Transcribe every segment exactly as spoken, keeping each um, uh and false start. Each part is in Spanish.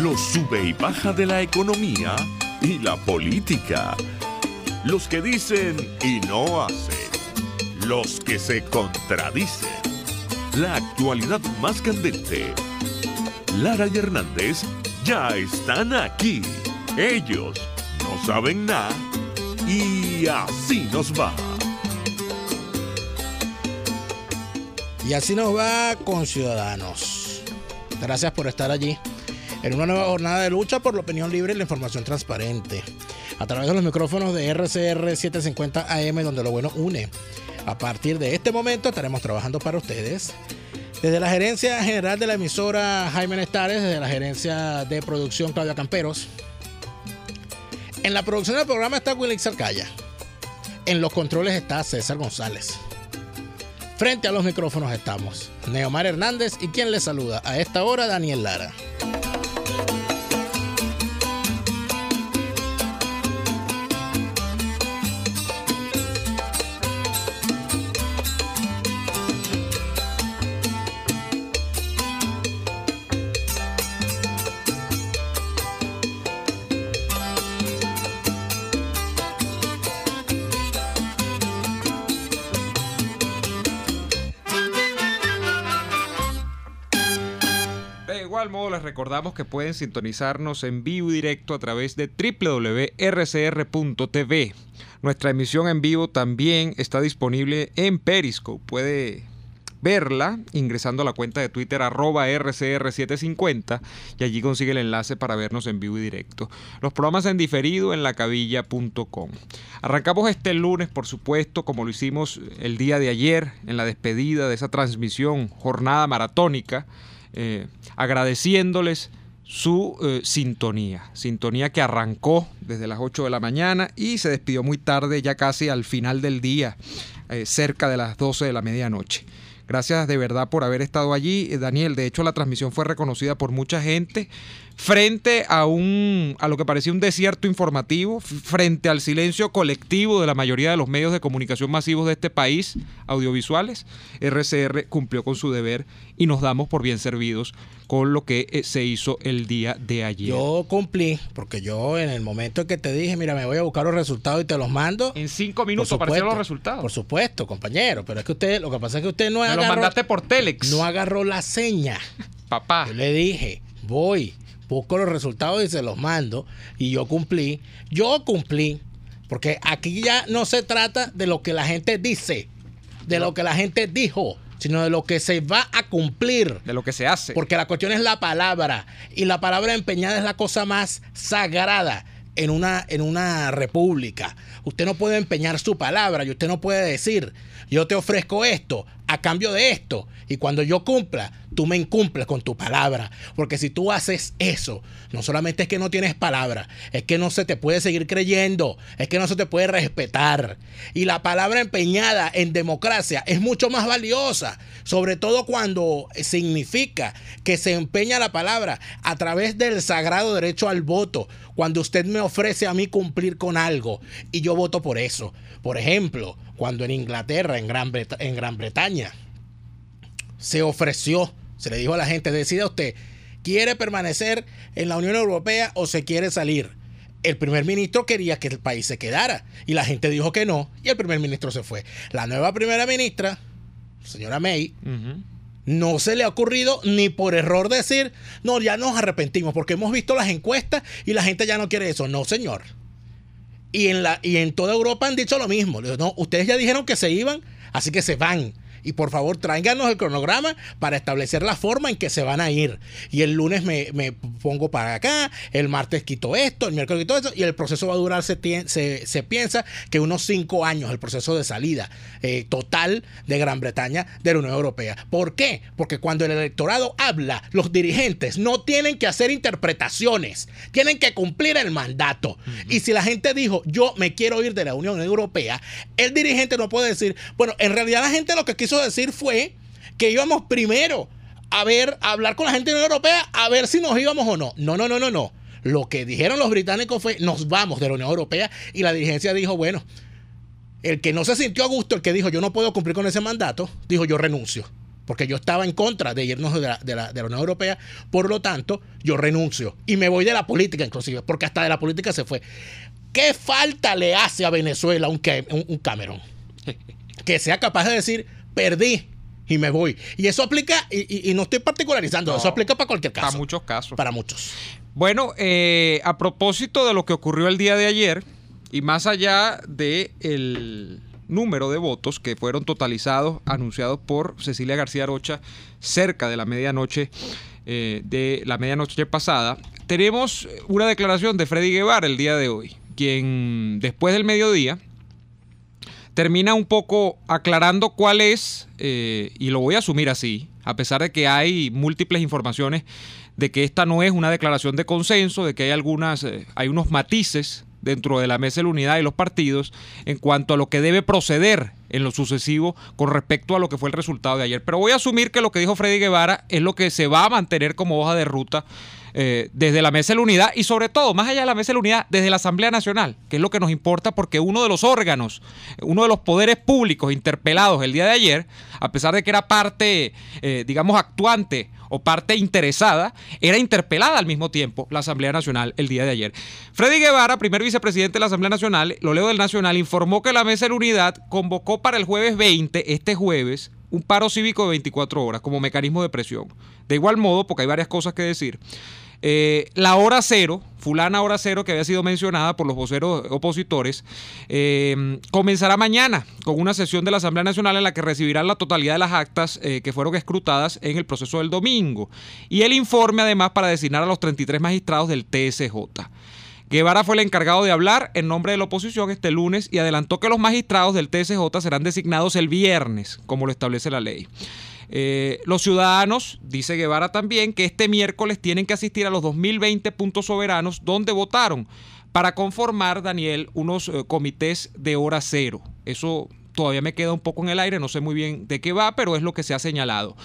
los sube y baja de la economía y la política, los que dicen y no hacen, los que se contradicen, la actualidad más candente. Lara y Hernández ya están aquí. Ellos no saben nada y así nos va. Y así nos va con Ciudadanos. Gracias por estar allí en una nueva jornada de lucha por la opinión libre y la información transparente. A través de los micrófonos de R C R setecientos cincuenta A M, donde lo bueno une. A partir de este momento estaremos trabajando para ustedes. Desde la gerencia general de la emisora, Jaime Nestares. Desde la gerencia de producción, Claudia Camperos. En la producción del programa está Wilix Arcaya. En los controles está César González. Frente a los micrófonos estamos Neomar Hernández y quien les saluda a esta hora, Daniel Lara. Modo, les recordamos que pueden sintonizarnos en vivo y directo a través de doble u doble u doble u punto r c r punto t v. Nuestra emisión en vivo también está disponible en Periscope. Puede verla ingresando a la cuenta de Twitter arroba R C R setecientos cincuenta y allí consigue el enlace para vernos en vivo y directo. Los programas en diferido en la cabilla punto com. Arrancamos este lunes, por supuesto, como lo hicimos el día de ayer en la despedida de esa transmisión, jornada maratónica, Eh, agradeciéndoles su eh, sintonía, sintonía que arrancó desde las ocho de la mañana y se despidió muy tarde, ya casi al final del día, eh, cerca de las doce de la medianoche. Gracias de verdad por haber estado allí, eh, Daniel. De hecho, la transmisión fue reconocida por mucha gente frente a un a lo que parecía un desierto informativo, frente al silencio colectivo de la mayoría de los medios de comunicación masivos de este país, audiovisuales. R C R cumplió con su deber y nos damos por bien servidos con lo que eh, se hizo el día de ayer. Yo cumplí, porque yo en el momento en que te dije, mira, me voy a buscar los resultados y te los mando. En cinco minutos aparecieron los resultados. Por supuesto, compañero, pero es que usted, lo que pasa es que usted no me agarró. Lo mandaste por Telex. No agarró la seña. Papá. Yo le dije, voy, busco los resultados y se los mando. Y yo cumplí. Yo cumplí. Porque aquí ya no se trata de lo que la gente dice, de no. lo que la gente dijo, sino de lo que se va a cumplir. De lo que se hace. Porque la cuestión es la palabra. Y la palabra empeñada es la cosa más sagrada en una, en una república. Usted no puede empeñar su palabra y usted no puede decir, yo te ofrezco esto a cambio de esto, y cuando yo cumpla, tú me incumples con tu palabra. Porque si tú haces eso, no solamente es que no tienes palabra, es que no se te puede seguir creyendo, es que no se te puede respetar. Y la palabra empeñada en democracia es mucho más valiosa, sobre todo cuando significa que se empeña la palabra a través del sagrado derecho al voto. Cuando usted me ofrece a mí cumplir con algo y yo voto por eso. Por ejemplo, cuando en Inglaterra, en Gran, Bret- en Gran Bretaña, se ofreció, se le dijo a la gente, decida usted, ¿quiere permanecer en la Unión Europea o se quiere salir? El primer ministro quería que el país se quedara y la gente dijo que no y el primer ministro se fue. La nueva primera ministra, señora May, uh-huh. no se le ha ocurrido ni por error decir, no, ya nos arrepentimos porque hemos visto las encuestas y la gente ya no quiere eso. No, señor. Y en, la, y en toda Europa han dicho lo mismo. No, ustedes ya dijeron que se iban, así que se van. Y por favor, tráiganos el cronograma para establecer la forma en que se van a ir. Y el lunes me, me pongo para acá, el martes quito esto, el miércoles quito esto, y el proceso va a durar, se, se, se piensa que unos cinco años, el proceso de salida eh, total de Gran Bretaña de la Unión Europea. ¿Por qué? Porque cuando el electorado habla, los dirigentes no tienen que hacer interpretaciones, tienen que cumplir el mandato. Uh-huh. Y si la gente dijo, yo me quiero ir de la Unión Europea, el dirigente no puede decir, bueno, en realidad la gente lo que quiso decir fue que íbamos primero a ver, a hablar con la gente de la Unión Europea a ver si nos íbamos o no. No, no, no, no, no. Lo que dijeron los británicos fue nos vamos de la Unión Europea y la dirigencia dijo, bueno, el que no se sintió a gusto, el que dijo yo no puedo cumplir con ese mandato, dijo yo renuncio. porque yo estaba en contra de irnos de la, de, la, de la Unión Europea, por lo tanto, yo renuncio y me voy de la política inclusive, porque hasta de la política se fue. ¿Qué falta le hace a Venezuela un, un, un Cameron? Que sea capaz de decir, perdí y me voy. Y eso aplica, y, y, y no estoy particularizando, no, eso aplica para cualquier caso. Para muchos casos. Para muchos. Bueno, eh, a propósito de lo que ocurrió el día de ayer, y más allá del número de votos que fueron totalizados, anunciados por Cecilia García Rocha cerca de la medianoche, eh, de la medianoche pasada, tenemos una declaración de Freddy Guevara el día de hoy, quien después del mediodía termina un poco aclarando cuál es, eh, y lo voy a asumir así, a pesar de que hay múltiples informaciones de que esta no es una declaración de consenso, de que hay algunas, eh, hay unos matices dentro de la Mesa de la Unidad y los partidos en cuanto a lo que debe proceder en lo sucesivo con respecto a lo que fue el resultado de ayer. Pero voy a asumir que lo que dijo Freddy Guevara es lo que se va a mantener como hoja de ruta eh, desde la Mesa de la Unidad y sobre todo, más allá de la Mesa de la Unidad, desde la Asamblea Nacional, que es lo que nos importa porque uno de los órganos, uno de los poderes públicos interpelados el día de ayer, a pesar de que era parte, eh, digamos, actuante o parte interesada, era interpelada al mismo tiempo la Asamblea Nacional el día de ayer. Freddy Guevara, primer vicepresidente de la Asamblea Nacional, lo leo del Nacional, informó que la Mesa de la Unidad convocó para el jueves veinte, este jueves, un paro cívico de veinticuatro horas como mecanismo de presión. De igual modo, porque hay varias cosas que decir, Eh, la hora cero, fulana hora cero que había sido mencionada por los voceros opositores, eh, comenzará mañana con una sesión de la Asamblea Nacional en la que recibirán la totalidad de las actas eh, que fueron escrutadas en el proceso del domingo y el informe además para designar a los treinta y tres magistrados del T S J. Guevara fue el encargado de hablar en nombre de la oposición este lunes y adelantó que los magistrados del T S J serán designados el viernes, como lo establece la ley. Eh, los ciudadanos, dice Guevara también, que este miércoles tienen que asistir a los dos mil veinte puntos soberanos donde votaron para conformar, Daniel, unos eh, comités de hora cero. Eso todavía me queda un poco en el aire, no sé muy bien de qué va, pero es lo que se ha señalado.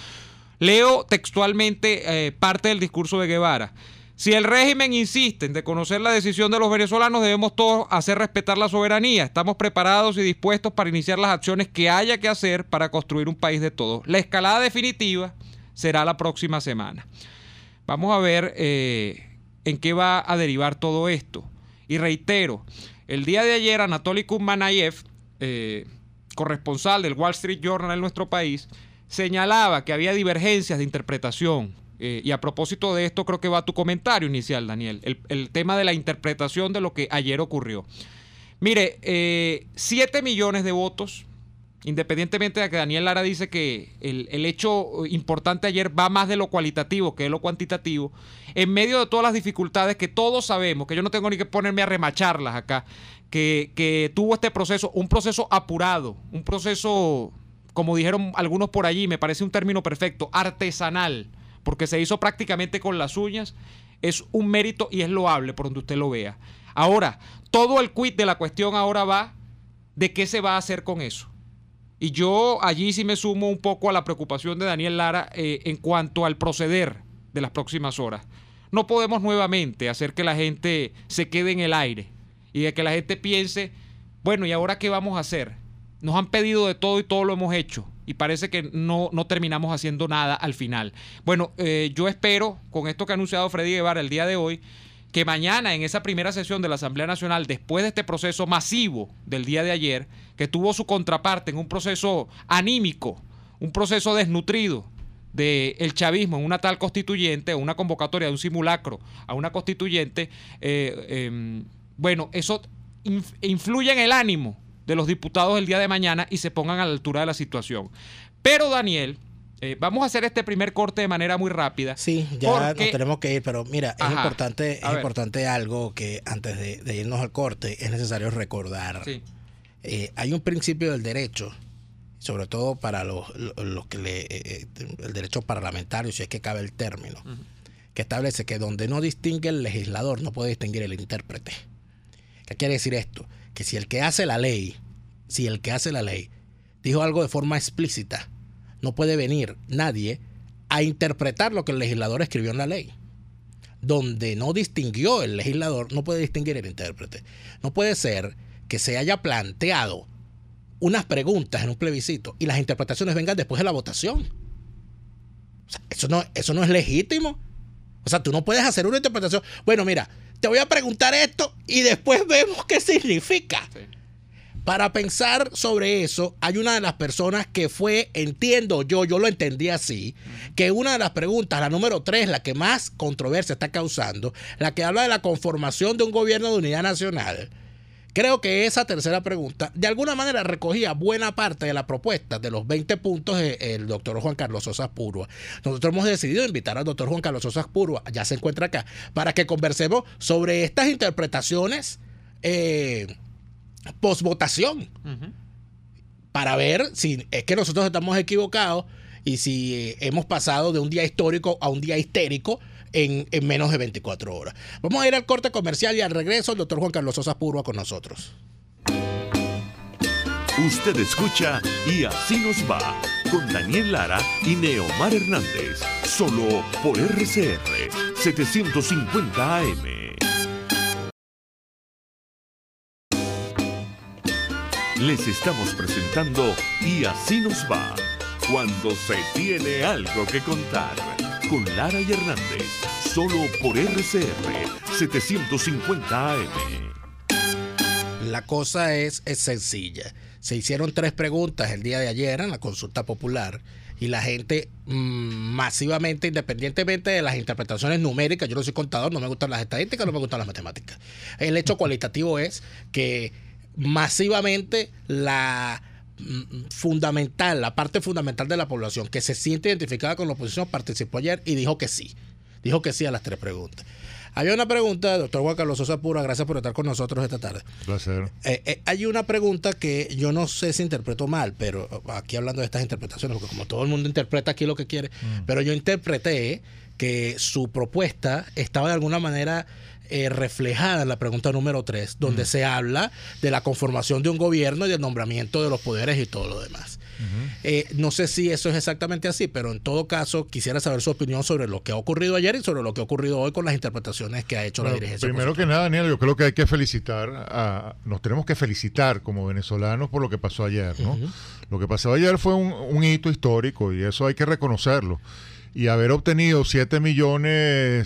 Leo textualmente eh, parte del discurso de Guevara. Si el régimen insiste en desconocer la decisión de los venezolanos, debemos todos hacer respetar la soberanía. Estamos preparados y dispuestos para iniciar las acciones que haya que hacer para construir un país de todos. La escalada definitiva será la próxima semana. Vamos a ver eh, en qué va a derivar todo esto. Y reitero, el día de ayer Anatoly Kumbanayev, eh, corresponsal del Wall Street Journal en nuestro país, señalaba que había divergencias de interpretación. Eh, y a propósito de esto creo que va tu comentario inicial, Daniel, el, el tema de la interpretación de lo que ayer ocurrió. Mire, eh, siete millones de votos, independientemente de que Daniel Lara dice que el, el hecho importante ayer va más de lo cualitativo que de lo cuantitativo, en medio de todas las dificultades que todos sabemos, que yo no tengo ni que ponerme a remacharlas acá, que, que tuvo este proceso, un proceso apurado, un proceso, como dijeron algunos por allí, me parece un término perfecto, artesanal, porque se hizo prácticamente con las uñas, es un mérito y es loable por donde usted lo vea. Ahora, todo el quid de la cuestión ahora va de qué se va a hacer con eso. Y yo allí sí me sumo un poco a la preocupación de Daniel Lara eh, en cuanto al proceder de las próximas horas. No podemos nuevamente hacer que la gente se quede en el aire y de que la gente piense, bueno, ¿y ahora qué vamos a hacer? Nos han pedido de todo y todo lo hemos hecho. Y parece que no, no terminamos haciendo nada al final. Bueno, eh, yo espero, con esto que ha anunciado Freddy Guevara el día de hoy, que mañana en esa primera sesión de la Asamblea Nacional, después de este proceso masivo del día de ayer, que tuvo su contraparte en un proceso anímico, un proceso desnutrido del chavismo en una tal constituyente, una convocatoria de un simulacro a una constituyente, eh, eh, bueno, eso inf- influye en el ánimo de los diputados el día de mañana y se pongan a la altura de la situación. Pero, Daniel, eh, vamos a hacer este primer corte de manera muy rápida. Sí, ya porque... nos tenemos que ir, pero mira, es Ajá, importante, es importante algo que antes de, de irnos al corte es necesario recordar. Sí. Eh, hay un principio del derecho, sobre todo para los, los, los que le, eh, el derecho parlamentario, si es que cabe el término, uh-huh. que establece que donde no distingue el legislador, no puede distinguir el intérprete. ¿Qué quiere decir esto? Que si el que hace la ley, si el que hace la ley dijo algo de forma explícita, no puede venir nadie a interpretar lo que el legislador escribió en la ley. Donde no distinguió el legislador, no puede distinguir el intérprete. No puede ser que se haya planteado unas preguntas en un plebiscito y las interpretaciones vengan después de la votación. O sea, eso no, eso no es legítimo. O sea, tú no puedes hacer una interpretación. Bueno, mira, te voy a preguntar esto y después vemos qué significa. Sí. Para pensar sobre eso, hay una de las personas que fue, entiendo yo, yo lo entendí así, uh-huh. que una de las preguntas, la número tres, la que más controversia está causando, la que habla de la conformación de un gobierno de unidad nacional, creo que esa tercera pregunta, de alguna manera recogía buena parte de la propuesta de los veinte puntos del doctor Juan Carlos Sosa Púrua. Nosotros hemos decidido invitar al doctor Juan Carlos Sosa Púrua, ya se encuentra acá, para que conversemos sobre estas interpretaciones eh, post-votación, uh-huh. para ver si es que nosotros estamos equivocados y si eh, hemos pasado de un día histórico a un día histérico en, en menos de veinticuatro horas. Vamos a ir al corte comercial y al regreso el doctor Juan Carlos Sosa Púrua con nosotros. Usted escucha Y Así Nos Va con Daniel Lara y Neomar Hernández, solo por R C R setecientos cincuenta A M. Les estamos presentando Y Así Nos Va, cuando se tiene algo que contar, con Lara y Hernández, solo por R C R setecientos cincuenta A M. La cosa es, es sencilla. Se hicieron tres preguntas el día de ayer en la consulta popular y la gente mmm, masivamente, independientemente de las interpretaciones numéricas, yo no soy contador, no me gustan las estadísticas, no me gustan las matemáticas. El hecho cualitativo es que masivamente la fundamental, la parte fundamental de la población que se siente identificada con la oposición participó ayer y dijo que sí, dijo que sí a las tres preguntas. Había una pregunta, doctor Juan Carlos Sosa Púrua, gracias por estar con nosotros esta tarde. Un placer. Eh, eh, hay una pregunta que yo no sé si interpretó mal, pero aquí hablando de estas interpretaciones, porque como todo el mundo interpreta aquí lo que quiere, mm. pero yo interpreté que su propuesta estaba de alguna manera eh, reflejada en la pregunta número tres, donde mm. se habla de la conformación de un gobierno y del nombramiento de los poderes y todo lo demás. Uh-huh. Eh, no sé si eso es exactamente así, pero en todo caso quisiera saber su opinión sobre lo que ha ocurrido ayer y sobre lo que ha ocurrido hoy con las interpretaciones que ha hecho bueno, la dirigencia. Primero que nada, Daniel, yo creo que hay que felicitar, a, nos tenemos que felicitar como venezolanos por lo que pasó ayer, ¿no? Uh-huh. Lo que pasó ayer fue un, un hito histórico y eso hay que reconocerlo. Y haber obtenido siete millones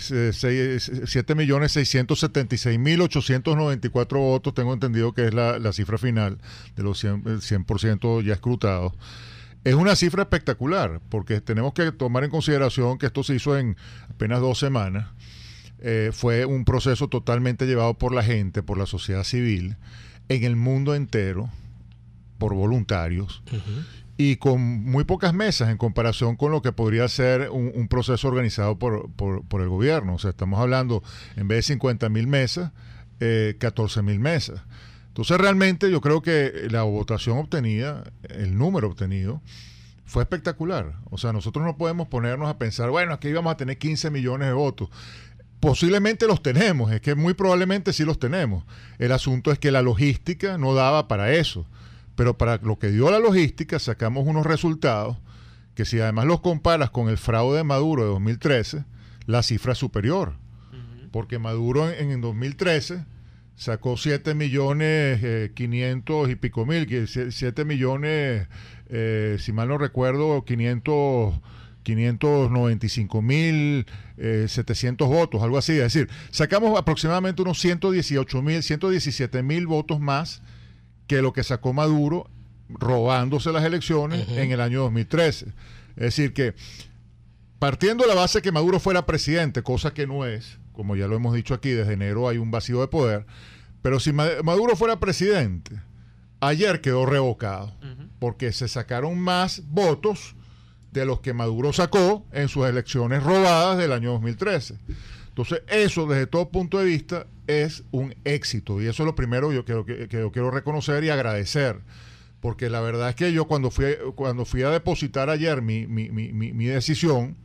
seiscientos setenta y seis mil ochocientos noventa y cuatro votos, tengo entendido que es la, la cifra final de los cien por ciento ya escrutados. Es una cifra espectacular, porque tenemos que tomar en consideración que esto se hizo en apenas dos semanas. Eh, fue un proceso totalmente llevado por la gente, por la sociedad civil, en el mundo entero, por voluntarios. Uh-huh. Y con muy pocas mesas en comparación con lo que podría ser un, un proceso organizado por, por, por el gobierno. O sea, estamos hablando, en vez de cincuenta mil mesas, eh, catorce mil mesas. Entonces, realmente yo creo que la votación obtenida, el número obtenido, fue espectacular. O sea, nosotros no podemos ponernos a pensar, bueno, aquí vamos a tener quince millones de votos. Posiblemente los tenemos, es que muy probablemente sí los tenemos. El asunto es que la logística no daba para eso. Pero para lo que dio la logística sacamos unos resultados que si además los comparas con el fraude de Maduro de dos mil trece, la cifra es superior. Uh-huh. Porque Maduro en, en dos mil trece sacó siete millones quinientos y pico mil, siete millones, eh, si mal no recuerdo, quinientos, quinientos noventa y cinco mil setecientos votos, algo así. Es decir, sacamos aproximadamente unos ciento dieciocho mil, ciento diecisiete mil votos más que lo que sacó Maduro robándose las elecciones uh-huh. en el año dos mil trece. Es decir que, partiendo de la base que Maduro fuera presidente, cosa que no es, como ya lo hemos dicho aquí, desde enero hay un vacío de poder, pero si Maduro fuera presidente, ayer quedó revocado, uh-huh. porque se sacaron más votos de los que Maduro sacó en sus elecciones robadas del año dos mil trece. Entonces, eso desde todo punto de vista es un éxito y eso es lo primero yo quiero, que, que yo quiero reconocer y agradecer, porque la verdad es que yo cuando fui, cuando fui a depositar ayer mi, mi, mi, mi decisión,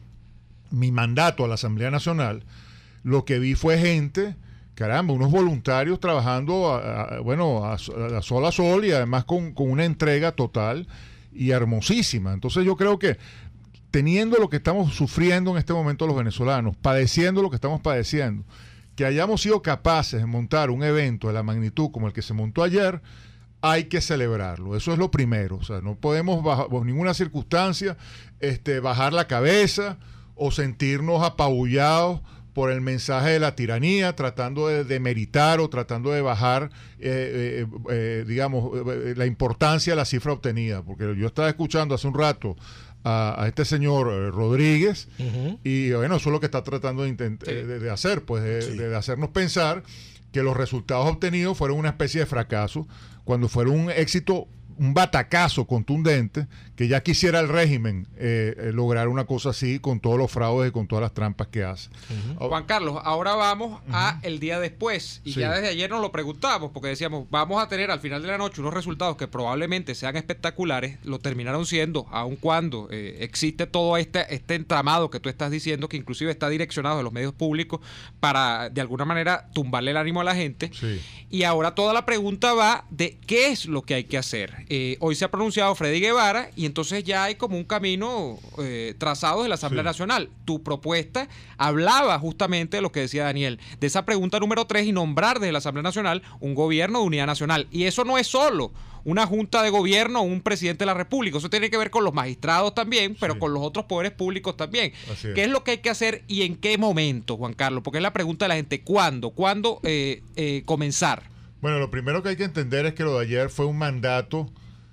mi mandato a la Asamblea Nacional, lo que vi fue gente, caramba, unos voluntarios trabajando a, a, bueno, a, a sol a sol y además con, con una entrega total y hermosísima. Entonces yo creo que teniendo lo que estamos sufriendo en este momento los venezolanos, padeciendo lo que estamos padeciendo, que hayamos sido capaces de montar un evento de la magnitud como el que se montó ayer, hay que celebrarlo. Eso es lo primero. O sea, no podemos bajo, bajo ninguna circunstancia este, bajar la cabeza o sentirnos apabullados por el mensaje de la tiranía, tratando de demeritar o tratando de bajar, eh, eh, eh, digamos, eh, la importancia de la cifra obtenida. Porque yo estaba escuchando hace un rato a, a este señor eh, Rodríguez, uh-huh. y bueno, eso es lo que está tratando de, intent- sí. de, de hacer, pues de, sí. de hacernos pensar que los resultados obtenidos fueron una especie de fracaso, cuando fueron un éxito, un batacazo contundente, que ya quisiera el régimen eh, eh, lograr una cosa así con todos los fraudes y con todas las trampas que hace. Uh-huh. Juan Carlos, ahora vamos uh-huh. a el día después, y sí. ya desde ayer nos lo preguntamos, porque decíamos, vamos a tener al final de la noche unos resultados que probablemente sean espectaculares, lo terminaron siendo, aun cuando eh, existe todo este, este entramado que tú estás diciendo, que inclusive está direccionado de los medios públicos para, de alguna manera, tumbarle el ánimo a la gente, sí. y ahora toda la pregunta va de qué es lo que hay que hacer. Eh, hoy se ha pronunciado Freddy Guevara y entonces ya hay como un camino eh, trazado de la Asamblea sí. Nacional. Tu propuesta hablaba justamente de lo que decía Daniel, de esa pregunta número tres y nombrar desde la Asamblea Nacional un gobierno de unidad nacional. Y eso no es solo una junta de gobierno o un presidente de la República, eso tiene que ver con los magistrados también, pero sí. con los otros poderes públicos también. Así es. ¿Qué es lo que hay que hacer y en qué momento, Juan Carlos? Porque es la pregunta de la gente, ¿cuándo? ¿Cuándo eh, eh, comenzar? Bueno, lo primero que hay que entender es que lo de ayer fue un mandato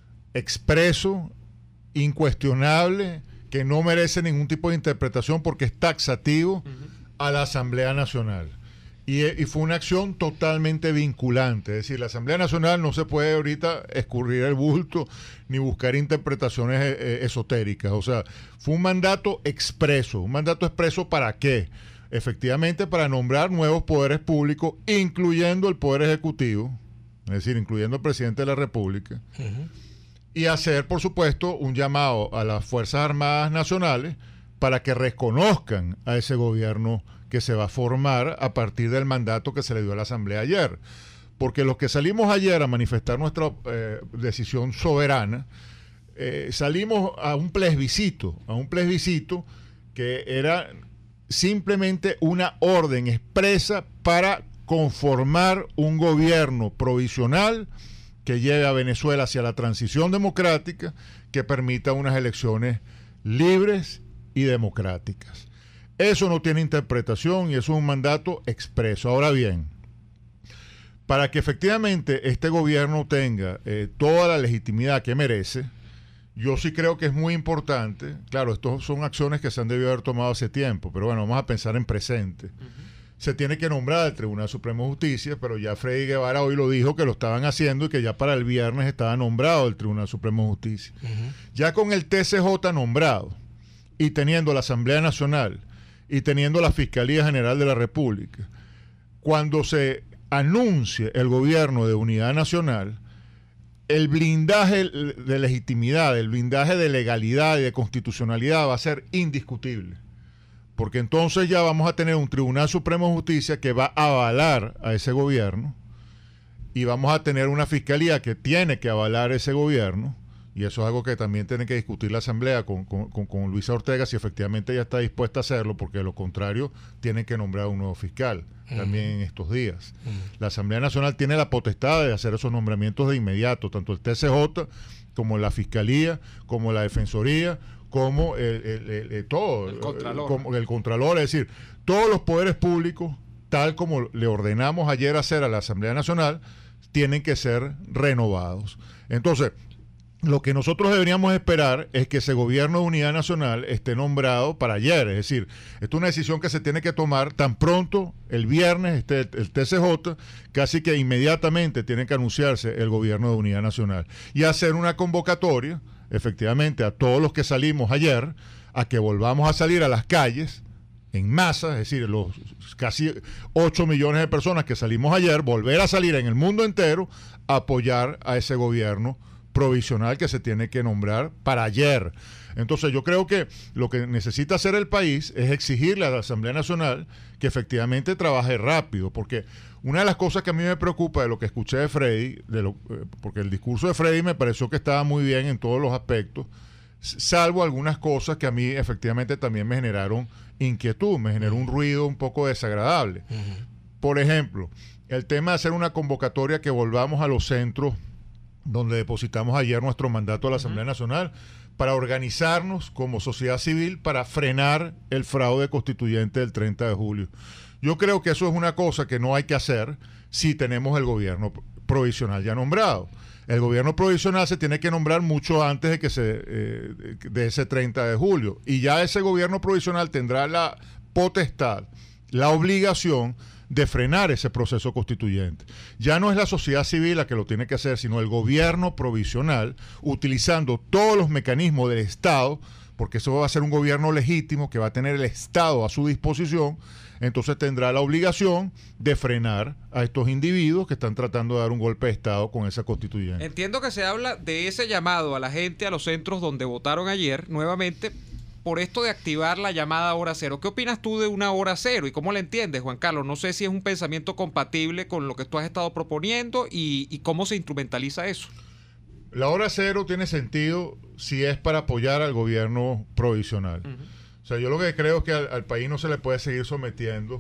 expreso, incuestionable, que no merece ningún tipo de interpretación porque es taxativo uh-huh. a la Asamblea Nacional. Y, y fue una acción totalmente vinculante. Es decir, la Asamblea Nacional no se puede ahorita escurrir el bulto ni buscar interpretaciones eh, esotéricas. O sea, fue un mandato expreso. ¿Un mandato expreso para qué? Efectivamente, para nombrar nuevos poderes públicos, incluyendo el Poder Ejecutivo, es decir, incluyendo el Presidente de la República, uh-huh. y hacer, por supuesto, un llamado a las Fuerzas Armadas Nacionales para que reconozcan a ese gobierno que se va a formar a partir del mandato que se le dio a la Asamblea ayer. Porque los que salimos ayer a manifestar nuestra eh, decisión soberana, eh, salimos a un plebiscito, a un plebiscito que era simplemente una orden expresa para conformar un gobierno provisional que lleve a Venezuela hacia la transición democrática, que permita unas elecciones libres y democráticas. Eso no tiene interpretación y eso es un mandato expreso. Ahora bien, para que efectivamente este gobierno tenga eh, toda la legitimidad que merece, yo sí creo que es muy importante, claro, estas son acciones que se han debido haber tomado hace tiempo, pero bueno, vamos a pensar en presente. Uh-huh. Se tiene que nombrar al Tribunal Supremo de Justicia, pero ya Freddy Guevara hoy lo dijo que lo estaban haciendo y que ya para el viernes estaba nombrado el Tribunal Supremo de Justicia. Uh-huh. Ya con el T C J nombrado y teniendo la Asamblea Nacional y teniendo la Fiscalía General de la República, cuando se anuncie el gobierno de unidad nacional, el blindaje de legitimidad, el blindaje de legalidad y de constitucionalidad va a ser indiscutible. Porque entonces ya vamos a tener un Tribunal Supremo de Justicia que va a avalar a ese gobierno y vamos a tener una fiscalía que tiene que avalar ese gobierno, y eso es algo que también tiene que discutir la Asamblea con, con, con, con Luisa Ortega si efectivamente ella está dispuesta a hacerlo, porque de lo contrario tienen que nombrar un nuevo fiscal también uh-huh. en estos días. Uh-huh. La Asamblea Nacional tiene la potestad de hacer esos nombramientos de inmediato, tanto el T C J como la Fiscalía, como la Defensoría, como el, el, el, el todo, el Contralor. Como el Contralor, es decir, todos los poderes públicos, tal como le ordenamos ayer hacer a la Asamblea Nacional, tienen que ser renovados. Entonces, lo que nosotros deberíamos esperar es que ese gobierno de unidad nacional esté nombrado para ayer. Es decir, esto es una decisión que se tiene que tomar tan pronto el viernes, este, el T C J, casi que inmediatamente tiene que anunciarse el gobierno de unidad nacional y hacer una convocatoria, efectivamente, a todos los que salimos ayer, a que volvamos a salir a las calles en masa, es decir, los casi ocho millones de personas que salimos ayer, volver a salir en el mundo entero a apoyar a ese gobierno provisional que se tiene que nombrar para ayer. Entonces yo creo que lo que necesita hacer el país es exigirle a la Asamblea Nacional que efectivamente trabaje rápido, porque una de las cosas que a mí me preocupa de lo que escuché de Freddy, de lo, porque el discurso de Freddy me pareció que estaba muy bien en todos los aspectos, salvo algunas cosas que a mí efectivamente también me generaron inquietud, me generó un ruido un poco desagradable. Uh-huh. Por ejemplo, el tema de hacer una convocatoria que volvamos a los centros donde depositamos ayer nuestro mandato a la Asamblea uh-huh. Nacional para organizarnos como sociedad civil para frenar el fraude constituyente del treinta de julio. Yo creo que eso es una cosa que no hay que hacer si tenemos el gobierno provisional ya nombrado. El gobierno provisional se tiene que nombrar mucho antes de que se eh, de ese treinta de julio, y ya ese gobierno provisional tendrá la potestad, la obligación de frenar ese proceso constituyente. Ya no es la sociedad civil la que lo tiene que hacer, sino el gobierno provisional, utilizando todos los mecanismos del Estado, porque eso va a ser un gobierno legítimo que va a tener el Estado a su disposición. Entonces tendrá la obligación de frenar a estos individuos que están tratando de dar un golpe de Estado con esa constituyente. Entiendo que se habla de ese llamado a la gente a los centros donde votaron ayer, nuevamente, por esto de activar la llamada hora cero. ¿Qué opinas tú de una hora cero y cómo la entiendes, Juan Carlos? No sé si es un pensamiento compatible con lo que tú has estado proponiendo y, y cómo se instrumentaliza eso. La hora cero tiene sentido si es para apoyar al gobierno provisional. Uh-huh. O sea, yo lo que creo es que al, al país no se le puede seguir sometiendo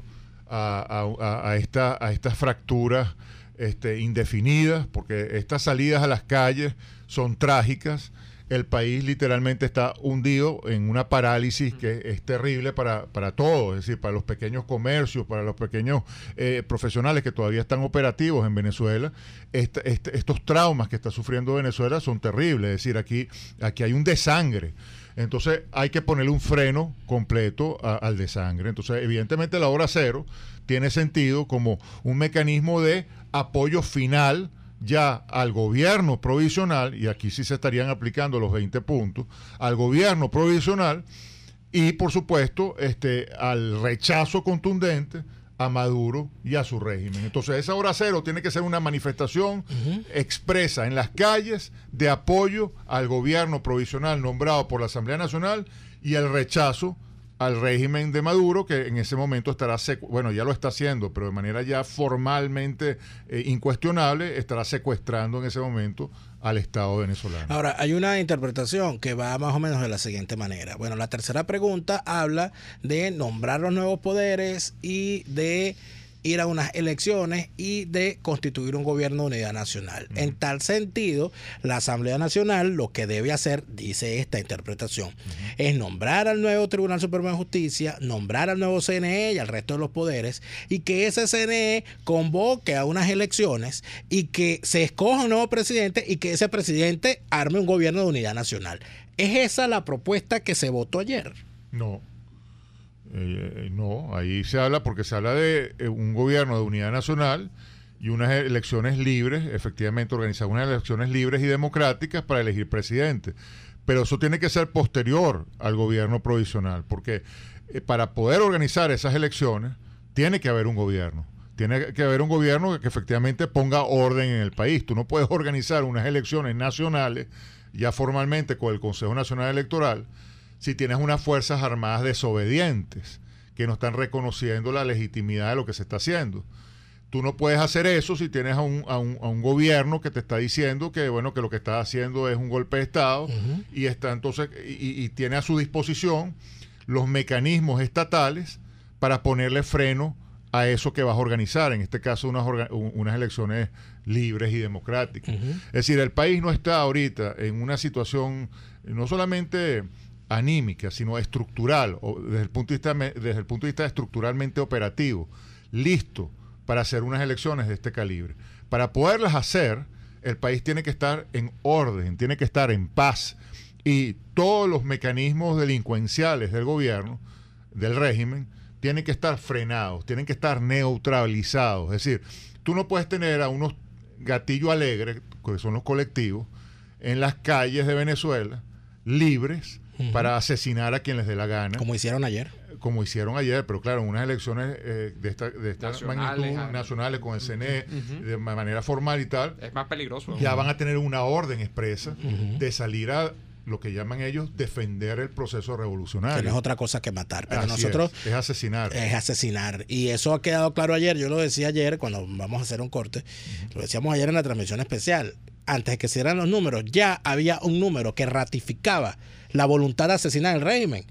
a, a, a, esta, a estas fracturas este, indefinidas, porque estas salidas a las calles son trágicas. El país literalmente está hundido en una parálisis que es terrible para, para todos, es decir, para los pequeños comercios, para los pequeños eh, profesionales que todavía están operativos en Venezuela. Este, este, estos traumas que está sufriendo Venezuela son terribles, es decir, aquí, aquí hay un desangre. Entonces hay que ponerle un freno completo a, al desangre. Entonces, evidentemente, la hora cero tiene sentido como un mecanismo de apoyo final ya al gobierno provisional, y aquí sí se estarían aplicando los veinte puntos, al gobierno provisional y, por supuesto, este, al rechazo contundente a Maduro y a su régimen. Entonces, esa hora cero tiene que ser una manifestación uh-huh. expresa en las calles de apoyo al gobierno provisional nombrado por la Asamblea Nacional y el rechazo al régimen de Maduro, que en ese momento estará, secu- bueno, ya lo está haciendo, pero de manera ya formalmente eh, incuestionable, estará secuestrando en ese momento al Estado venezolano. Ahora, hay una interpretación que va más o menos de la siguiente manera. Bueno, la tercera pregunta habla de nombrar los nuevos poderes y de ir a unas elecciones y de constituir un gobierno de unidad nacional. Uh-huh. En tal sentido, la Asamblea Nacional lo que debe hacer, dice esta interpretación, uh-huh. es nombrar al nuevo Tribunal Supremo de Justicia, nombrar al nuevo C N E y al resto de los poderes, y que ese C N E convoque a unas elecciones y que se escoja un nuevo presidente y que ese presidente arme un gobierno de unidad nacional. ¿Es esa la propuesta que se votó ayer? No. Eh, no, ahí se habla porque se habla de eh, un gobierno de unidad nacional y unas elecciones libres, efectivamente organizar unas elecciones libres y democráticas para elegir presidente. Pero eso tiene que ser posterior al gobierno provisional, porque eh, para poder organizar esas elecciones tiene que haber un gobierno. Tiene que haber un gobierno que efectivamente ponga orden en el país. Tú no puedes organizar unas elecciones nacionales ya formalmente con el Consejo Nacional Electoral si tienes unas fuerzas armadas desobedientes que no están reconociendo la legitimidad de lo que se está haciendo. Tú no puedes hacer eso si tienes a un, a un, a un gobierno que te está diciendo que bueno que lo que está haciendo es un golpe de Estado uh-huh. y está entonces y, y tiene a su disposición los mecanismos estatales para ponerle freno a eso que vas a organizar, en este caso unas, orga, unas elecciones libres y democráticas. Uh-huh. Es decir, el país no está ahorita en una situación no solamente anímica, sino estructural, o desde el punto de vista, desde el punto de vista estructuralmente operativo, listo para hacer unas elecciones de este calibre. Para poderlas hacer, el país tiene que estar en orden, tiene que estar en paz, y todos los mecanismos delincuenciales del gobierno, del régimen, tienen que estar frenados, tienen que estar neutralizados. Es decir, tú no puedes tener a unos gatillos alegres, que son los colectivos, en las calles de Venezuela, libres, uh-huh. para asesinar a quien les dé la gana. Como hicieron ayer. Como hicieron ayer, pero claro, unas elecciones eh, de esta, de esta nacionales, magnitud, ah, nacionales con el C N E, uh-huh. de manera formal y tal. Es más peligroso. Ya uh-huh. van a tener una orden expresa uh-huh. de salir a lo que llaman ellos defender el proceso revolucionario. Que no es otra cosa que matar. Pero Así nosotros es, es asesinar. Es asesinar. Y eso ha quedado claro ayer. Yo lo decía ayer cuando vamos a hacer un corte. Uh-huh. Lo decíamos ayer en la transmisión especial. Antes de que se dieran los números, ya había un número que ratificaba la voluntad de asesinar el régimen. Uh-huh.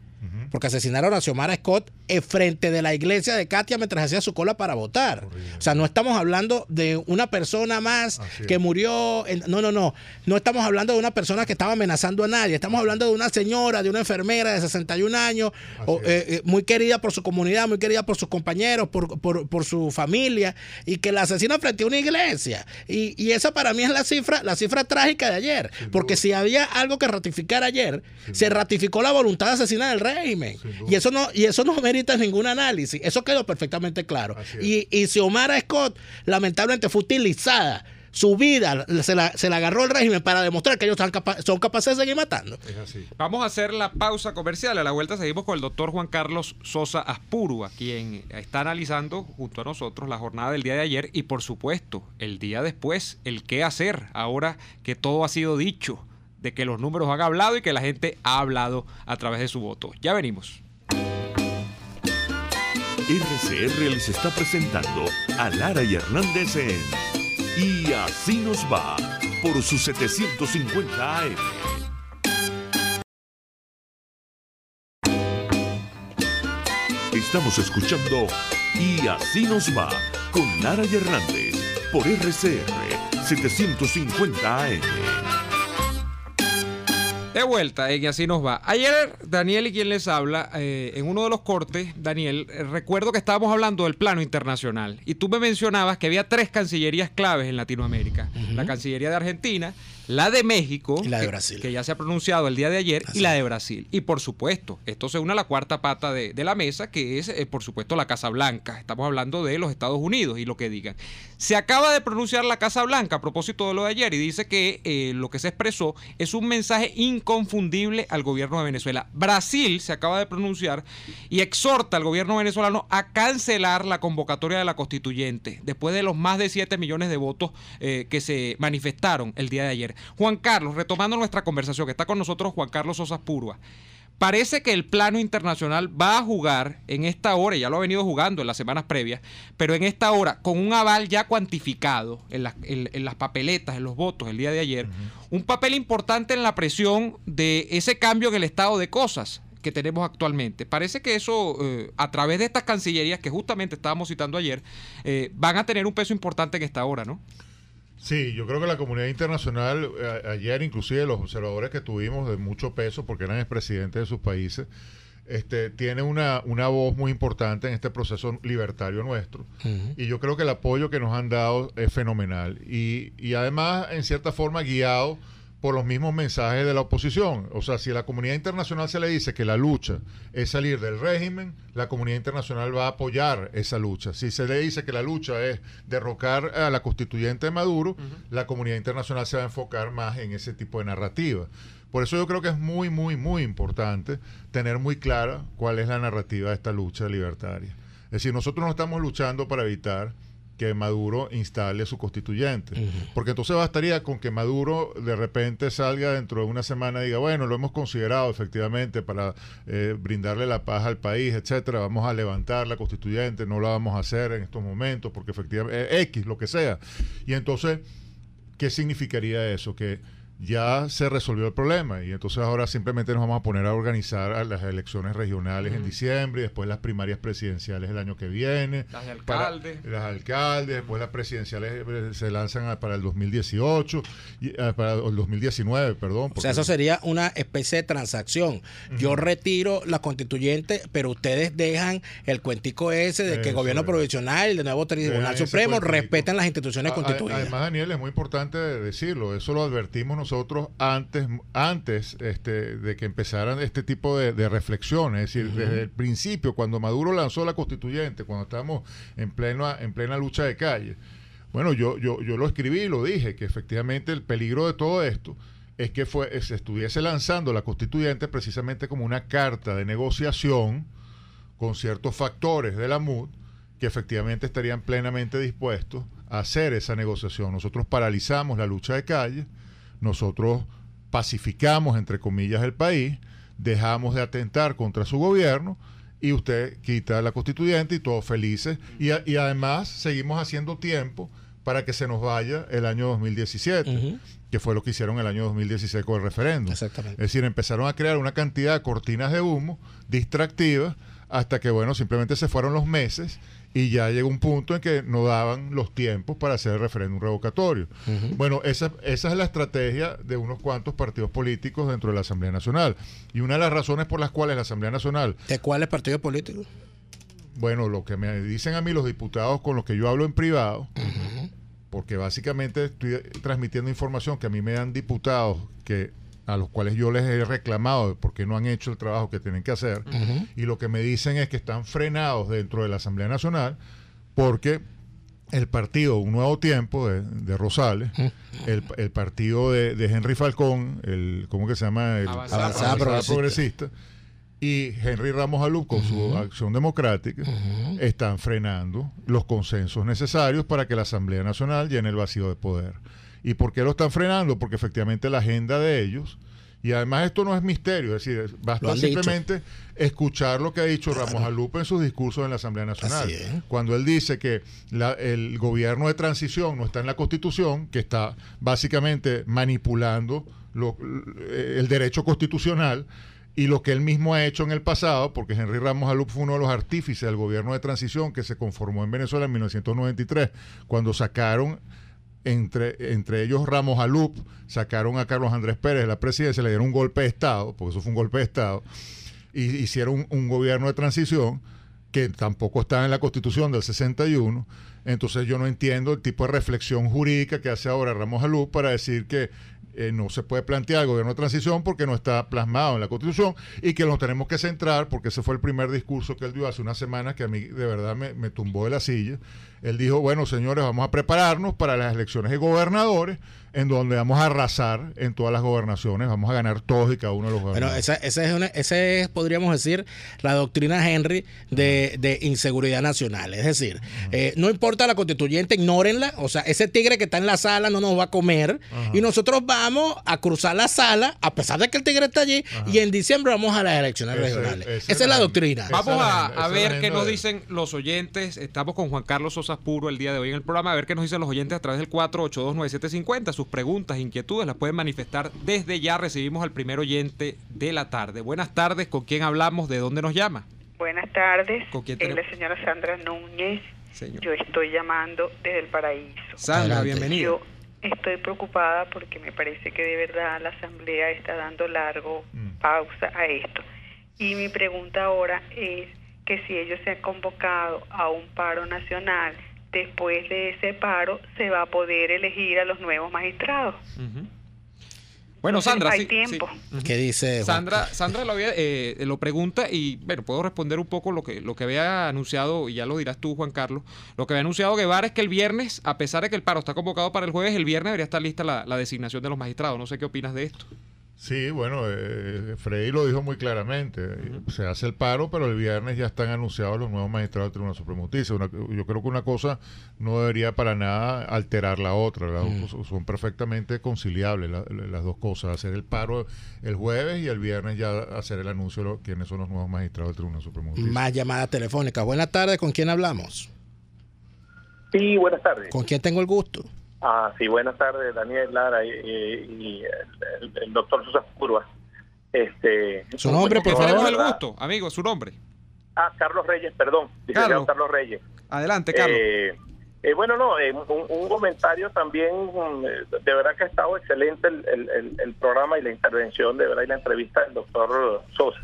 uh-huh. porque asesinaron a Xiomara Scott en frente de la iglesia de Katia mientras hacía su cola para votar. Horrible. O sea, no estamos hablando de una persona más Así que es. murió. En, no, no, no. No estamos hablando de una persona que estaba amenazando a nadie. Estamos hablando de una señora, de una enfermera de sesenta y un años, o, eh, eh, muy querida por su comunidad, muy querida por sus compañeros, por, por, por su familia, y que la asesina frente a una iglesia. Y, y esa para mí es la cifra, la cifra trágica de ayer. Sin porque duda. Si había algo que ratificar ayer, Sin se duda. ratificó la voluntad de asesinar del régimen. Y eso no, y eso no merita ningún análisis. Eso quedó perfectamente claro. Y, y Xiomara Scott, lamentablemente, fue utilizada. Su vida se la, se la agarró el régimen para demostrar que ellos son, capa son capaces de seguir matando. Es así. Vamos a hacer la pausa comercial. A la vuelta seguimos con el doctor Juan Carlos Sosa Aspurúa, quien está analizando junto a nosotros la jornada del día de ayer y, por supuesto, el día después, el qué hacer ahora que todo ha sido dicho, de que los números han hablado y que la gente ha hablado a través de su voto. Ya venimos. R C R les está presentando a Lara y Hernández en Y Así Nos Va por sus setecientos cincuenta A M. Estamos escuchando Y Así Nos Va con Lara y Hernández por R C R setecientos cincuenta A M. De vuelta en Y Así Nos Va. Ayer, Daniel y quien les habla, eh, en uno de los cortes, Daniel, eh, recuerdo que estábamos hablando del plano internacional y tú me mencionabas que había tres cancillerías claves en Latinoamérica. Uh-huh. La Cancillería de Argentina, la de México, y la de Brasil, que, que ya se ha pronunciado el día de ayer, Así. y la de Brasil. Y por supuesto, esto se une a la cuarta pata de, de la mesa, que es, eh, por supuesto, la Casa Blanca. Estamos hablando de los Estados Unidos y lo que digan. Se acaba de pronunciar la Casa Blanca a propósito de lo de ayer y dice que eh, lo que se expresó es un mensaje inconfundible al gobierno de Venezuela. Brasil se acaba de pronunciar y exhorta al gobierno venezolano a cancelar la convocatoria de la constituyente después de los más de siete millones de votos eh, que se manifestaron el día de ayer. Juan Carlos, retomando nuestra conversación, que está con nosotros Juan Carlos Sosa Aspurúa. Parece que el plano internacional va a jugar en esta hora, y ya lo ha venido jugando en las semanas previas, pero en esta hora, con un aval ya cuantificado en las, en, en las papeletas, en los votos el día de ayer, uh-huh. un papel importante en la presión de ese cambio en el estado de cosas que tenemos actualmente. Parece que eso, eh, a través de estas cancillerías que justamente estábamos citando ayer, eh, van a tener un peso importante en esta hora, ¿no? Sí, yo creo que la comunidad internacional, a, ayer inclusive los observadores que tuvimos de mucho peso, porque eran expresidentes de sus países, este, tiene una, una voz muy importante en este proceso libertario nuestro. Uh-huh. Y yo creo que el apoyo que nos han dado es fenomenal. Y, y además, en cierta forma, guiado por los mismos mensajes de la oposición. O sea, si a la comunidad internacional se le dice que la lucha es salir del régimen, la comunidad internacional va a apoyar esa lucha. Si se le dice que la lucha es derrocar a la constituyente de Maduro, uh-huh. la comunidad internacional se va a enfocar más en ese tipo de narrativa. Por eso yo creo que es muy, muy, muy importante tener muy clara cuál es la narrativa de esta lucha libertaria. Es decir, nosotros no estamos luchando para evitar que Maduro instale su constituyente. Uh-huh. Porque entonces bastaría con que Maduro de repente salga dentro de una semana y diga, bueno, lo hemos considerado efectivamente para eh, brindarle la paz al país, etcétera, vamos a levantar la constituyente, no la vamos a hacer en estos momentos porque efectivamente, eh, X, lo que sea. Y entonces, ¿qué significaría eso? Que ya se resolvió el problema y entonces ahora simplemente nos vamos a poner a organizar a las elecciones regionales uh-huh. en diciembre y después las primarias presidenciales el año que viene. Las de alcaldes. Las alcaldes, después las presidenciales se lanzan para el dos mil dieciocho, y, uh, para el dos mil diecinueve, perdón. O sea, eso sería una especie de transacción. Uh-huh. Yo retiro la constituyente, pero ustedes dejan el cuentico ese de que eso el gobierno es. provisional, el de nuevo Tribunal Dejan Supremo, respeten las instituciones a, constituidas. Además, Daniel, es muy importante decirlo, eso lo advertimos nosotros nosotros antes antes este, de que empezaran este tipo de, de reflexiones, es decir, uh-huh. desde el principio, cuando Maduro lanzó la constituyente, cuando estábamos en plena, en plena lucha de calle, bueno, yo, yo, yo lo escribí y lo dije, que efectivamente el peligro de todo esto es que fue, se estuviese lanzando la constituyente precisamente como una carta de negociación con ciertos factores de la M U D que efectivamente estarían plenamente dispuestos a hacer esa negociación. Nosotros paralizamos la lucha de calle, nosotros pacificamos, entre comillas, el país, dejamos de atentar contra su gobierno y usted quita la constituyente y todos felices. Y, y además seguimos haciendo tiempo para que se nos vaya el año dos mil diecisiete, uh-huh. que fue lo que hicieron el año dos mil dieciséis con el referéndum. Exactamente. Es decir, empezaron a crear una cantidad de cortinas de humo distractivas hasta que, bueno, simplemente se fueron los meses y ya llegó un punto en que no daban los tiempos para hacer el referéndum revocatorio. Uh-huh. Bueno, esa, esa es la estrategia de unos cuantos partidos políticos dentro de la Asamblea Nacional. Y una de las razones por las cuales la Asamblea Nacional... ¿De cuáles partidos políticos? Bueno, lo que me dicen a mí los diputados con los que yo hablo en privado, uh-huh. porque básicamente estoy transmitiendo información que a mí me dan diputados que a los cuales yo les he reclamado de por qué no han hecho el trabajo que tienen que hacer, uh-huh. y lo que me dicen es que están frenados dentro de la Asamblea Nacional porque el partido Un Nuevo Tiempo de, de Rosales, uh-huh. el, el partido de, de Henry Falcón, el ¿cómo que se llama? El Avanzada, Avanzada Progresista. Progresista, y Henry Ramos Alup con uh-huh. su Acción Democrática, uh-huh. están frenando los consensos necesarios para que la Asamblea Nacional llene el vacío de poder. ¿Y por qué lo están frenando? Porque efectivamente la agenda de ellos, y además esto no es misterio, es decir, basta simplemente dicho. escuchar lo que ha dicho claro. Ramos Alup en sus discursos en la Asamblea Nacional. Cuando él dice que la, el gobierno de transición no está en la Constitución, que está básicamente manipulando lo, el derecho constitucional, y lo que él mismo ha hecho en el pasado, porque Henry Ramos Alup fue uno de los artífices del gobierno de transición que se conformó en Venezuela en mil novecientos noventa y tres, cuando sacaron... Entre, entre ellos Ramos Alup, sacaron a Carlos Andrés Pérez de la presidencia, le dieron un golpe de Estado, porque eso fue un golpe de Estado, y hicieron un, un gobierno de transición que tampoco está en la Constitución del sesenta y uno. Entonces yo no entiendo el tipo de reflexión jurídica que hace ahora Ramos Alup para decir que eh, no se puede plantear el gobierno de transición porque no está plasmado en la Constitución y que nos tenemos que centrar, porque ese fue el primer discurso que él dio hace unas semanas que a mí de verdad me, me tumbó de la silla. Él dijo, bueno, señores, vamos a prepararnos para las elecciones de gobernadores, en donde vamos a arrasar en todas las gobernaciones, vamos a ganar todos y cada uno de los gobernadores. Bueno, esa, esa es una, ese es, podríamos decir, la doctrina Henry de, de inseguridad nacional. Es decir, uh-huh. eh, no importa la constituyente, ignórenla. O sea, ese tigre que está en la sala no nos va a comer. Uh-huh. Y nosotros vamos a cruzar la sala, a pesar de que el tigre está allí, uh-huh. y en diciembre vamos a las elecciones ese, regionales. Ese esa es la doctrina. Vamos a, a ver qué nos dicen los oyentes. Estamos con Juan Carlos Sosa Puro el día de hoy en el programa. A ver qué nos dicen los oyentes a través del cuatro ocho dos nueve siete cinco cero. Sus preguntas, inquietudes las pueden manifestar desde ya. Recibimos al primer oyente de la tarde. Buenas tardes, ¿con quién hablamos? ¿De dónde nos llama? Buenas tardes, ¿Con quién es la señora Sandra Núñez. Señor. Yo estoy llamando desde el Paraíso. Sandra, bienvenida. Yo estoy preocupada porque me parece que de verdad la Asamblea está dando largo mm. pausa a esto. Y mi pregunta ahora es que si ellos se han convocado a un paro nacional, después de ese paro se va a poder elegir a los nuevos magistrados. Uh-huh. Bueno, Sandra, hay sí, tiempo. Sí. ¿Qué dice Sandra? Sandra lo, había, eh, lo pregunta y bueno, puedo responder un poco lo que lo que había anunciado, y ya lo dirás tú, Juan Carlos. Lo que había anunciado Guevara es que el viernes, a pesar de que el paro está convocado para el jueves, el viernes debería estar lista la, la designación de los magistrados. No sé qué opinas de esto. Sí, bueno, eh, Freddy lo dijo muy claramente. Uh-huh. Se hace el paro, pero el viernes ya están anunciados los nuevos magistrados del Tribunal Supremo de Justicia. Una, yo creo que una cosa no debería para nada alterar la otra. Las uh-huh. dos son perfectamente conciliables la, las dos cosas. Hacer el paro el jueves y el viernes ya hacer el anuncio de lo, quiénes son los nuevos magistrados del Tribunal Supremo de Justicia. Más llamadas telefónicas. Buenas tardes, ¿con quién hablamos? Sí, buenas tardes. ¿Con quién tengo el gusto? Ah, sí, buenas tardes, Daniel Lara y, y, y el, el doctor Sosa Puro. Este, su nombre, por favor. Tenemos el gusto, amigo, su nombre. Ah, Carlos Reyes, perdón, Carlos, Carlos Reyes. Adelante, Carlos. Eh, eh, bueno, no, eh, un, un comentario también, de verdad que ha estado excelente el, el, el, el programa y la intervención, de verdad, y la entrevista del doctor Sosa.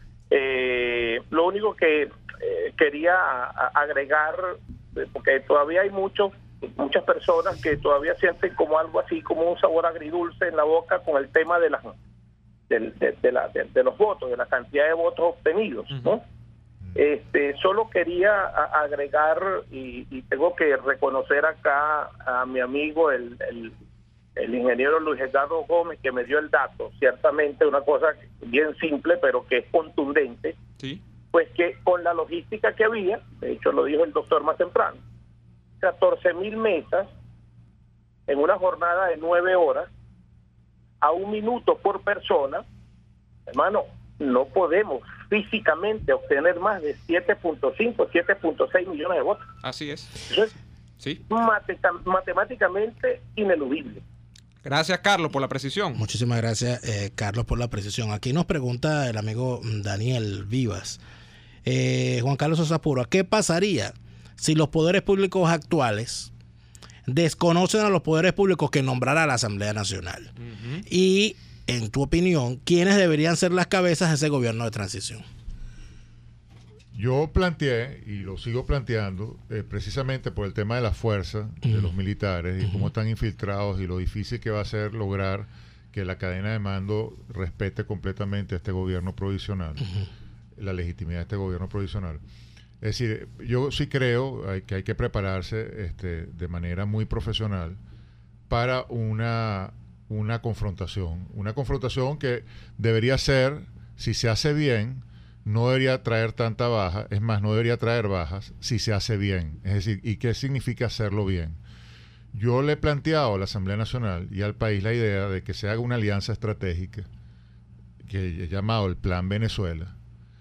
Eh, lo único que eh, quería a, agregar, porque todavía hay muchos muchas personas que todavía sienten como algo así, como un sabor agridulce en la boca con el tema de las de, de, de, la, de, de los votos, de la cantidad de votos obtenidos, ¿no? Uh-huh. Este, solo quería a, agregar y, y tengo que reconocer acá a mi amigo el, el, el ingeniero Luis Edgardo Gómez, que me dio el dato, ciertamente una cosa bien simple pero que es contundente, sí. Pues que con la logística que había, de hecho lo dijo el doctor más temprano, catorce mil mesas en una jornada de nueve horas a un minuto por persona, hermano, no podemos físicamente obtener más de siete punto cinco, siete punto seis millones de votos. Así es. Entonces, Sí. mate- matemáticamente ineludible. Gracias, Carlos, por la precisión. Muchísimas gracias, eh, Carlos, por la precisión. Aquí nos pregunta el amigo Daniel Vivas. Eh, Juan Carlos Sosa Puro, ¿qué pasaría si los poderes públicos actuales desconocen a los poderes públicos que nombrará la Asamblea Nacional? Uh-huh. Y, en tu opinión, ¿quiénes deberían ser las cabezas de ese gobierno de transición? Yo planteé, y lo sigo planteando, eh, precisamente por el tema de la fuerza uh-huh. de los militares y uh-huh. cómo están infiltrados y lo difícil que va a ser lograr que la cadena de mando respete completamente a este gobierno provisional, uh-huh. la legitimidad de este gobierno provisional. Es decir, yo sí creo que hay que prepararse este, de manera muy profesional para una, una confrontación. Una confrontación que debería ser, si se hace bien, no debería traer tanta baja, es más, no debería traer bajas si se hace bien. Es decir, ¿y qué significa hacerlo bien? Yo le he planteado a la Asamblea Nacional y al país la idea de que se haga una alianza estratégica que he llamado el Plan Venezuela,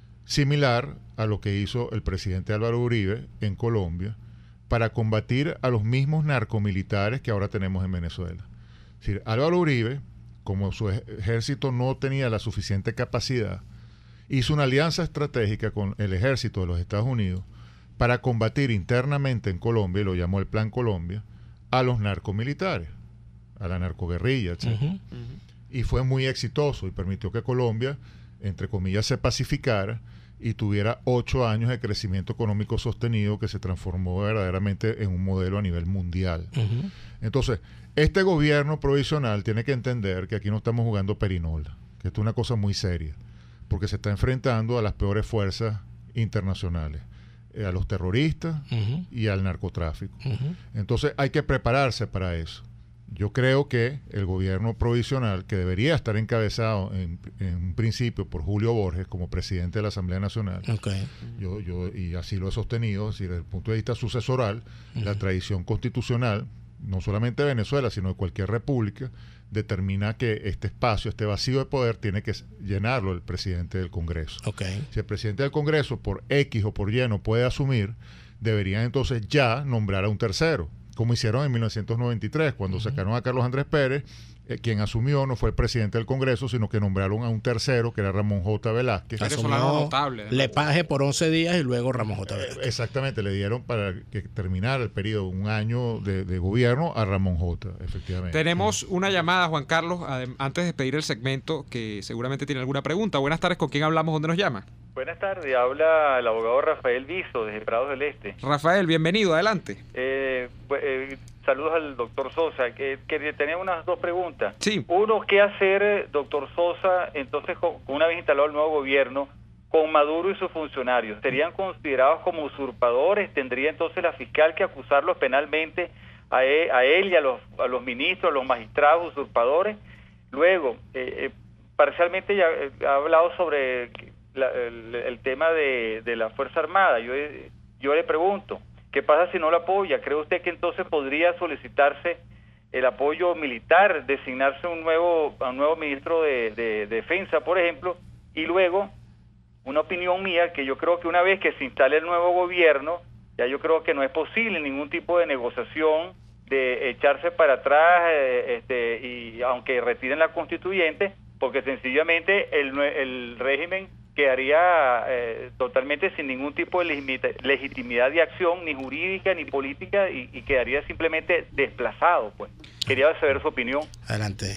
similar a lo que hizo el presidente Álvaro Uribe en Colombia para combatir a los mismos narcomilitares que ahora tenemos en Venezuela. Es decir, Álvaro Uribe, como su ejército no tenía la suficiente capacidad, hizo una alianza estratégica con el ejército de los Estados Unidos para combatir internamente en Colombia, y lo llamó el Plan Colombia, a los narcomilitares, a la narcoguerrilla, etcétera. Uh-huh. Uh-huh. Y fue muy exitoso y permitió que Colombia, entre comillas, se pacificara y tuviera ocho años de crecimiento económico sostenido que se transformó verdaderamente en un modelo a nivel mundial. Uh-huh. Entonces, este gobierno provisional tiene que entender que aquí no estamos jugando perinola, que esto es una cosa muy seria, porque se está enfrentando a las peores fuerzas internacionales, eh, a los terroristas uh-huh. y al narcotráfico. Uh-huh. Entonces hay que prepararse para eso. Yo creo que el gobierno provisional, que debería estar encabezado en, en un principio por Julio Borges como presidente de la Asamblea Nacional, okay. yo, yo, y así lo he sostenido, es decir, desde el punto de vista sucesoral, uh-huh. la tradición constitucional, no solamente de Venezuela, sino de cualquier república, determina que este espacio, este vacío de poder, tiene que llenarlo el presidente del Congreso. Okay. Si el presidente del Congreso, por X o por Y, no puede asumir, deberían entonces ya nombrar a un tercero, como hicieron en mil novecientos noventa y tres, cuando uh-huh. sacaron a Carlos Andrés Pérez, eh, quien asumió no fue el presidente del Congreso, sino que nombraron a un tercero, que era Ramón J. Velázquez. Notable, Lepage por once días y luego Ramón J. Velázquez. Eh, exactamente, le dieron para que terminara el periodo, un año de, de gobierno a Ramón J., efectivamente. Tenemos una llamada, Juan Carlos, antes de despedir el segmento, que seguramente tiene alguna pregunta. Buenas tardes, ¿con quién hablamos? ¿Dónde nos llama? Buenas tardes, habla el abogado Rafael Viso, desde Prados del Este. Rafael, bienvenido, adelante. Eh, eh, saludos al doctor Sosa, que, que tenía unas dos preguntas. Sí. Uno, ¿qué hacer, doctor Sosa, entonces, con, una vez instalado el nuevo gobierno, con Maduro y sus funcionarios? ¿Serían considerados como usurpadores? ¿Tendría entonces la fiscal que acusarlos penalmente a él, a él y a los, a los ministros, a los magistrados usurpadores? Luego, eh, eh, parcialmente ya eh, ha hablado sobre la, el, el tema de, de la Fuerza Armada. Yo, yo le pregunto, ¿qué pasa si no lo apoya? ¿Cree usted que entonces podría solicitarse el apoyo militar, designarse un nuevo, un nuevo ministro de, de, de Defensa, por ejemplo? Y luego, una opinión mía, que yo creo que una vez que se instale el nuevo gobierno, ya yo creo que no es posible ningún tipo de negociación, de echarse para atrás, eh, este, y aunque retiren la constituyente, porque sencillamente el, el régimen quedaría eh, totalmente sin ningún tipo de legitimidad de acción, ni jurídica ni política, y, y quedaría simplemente desplazado. Pues quería saber su opinión. Adelante.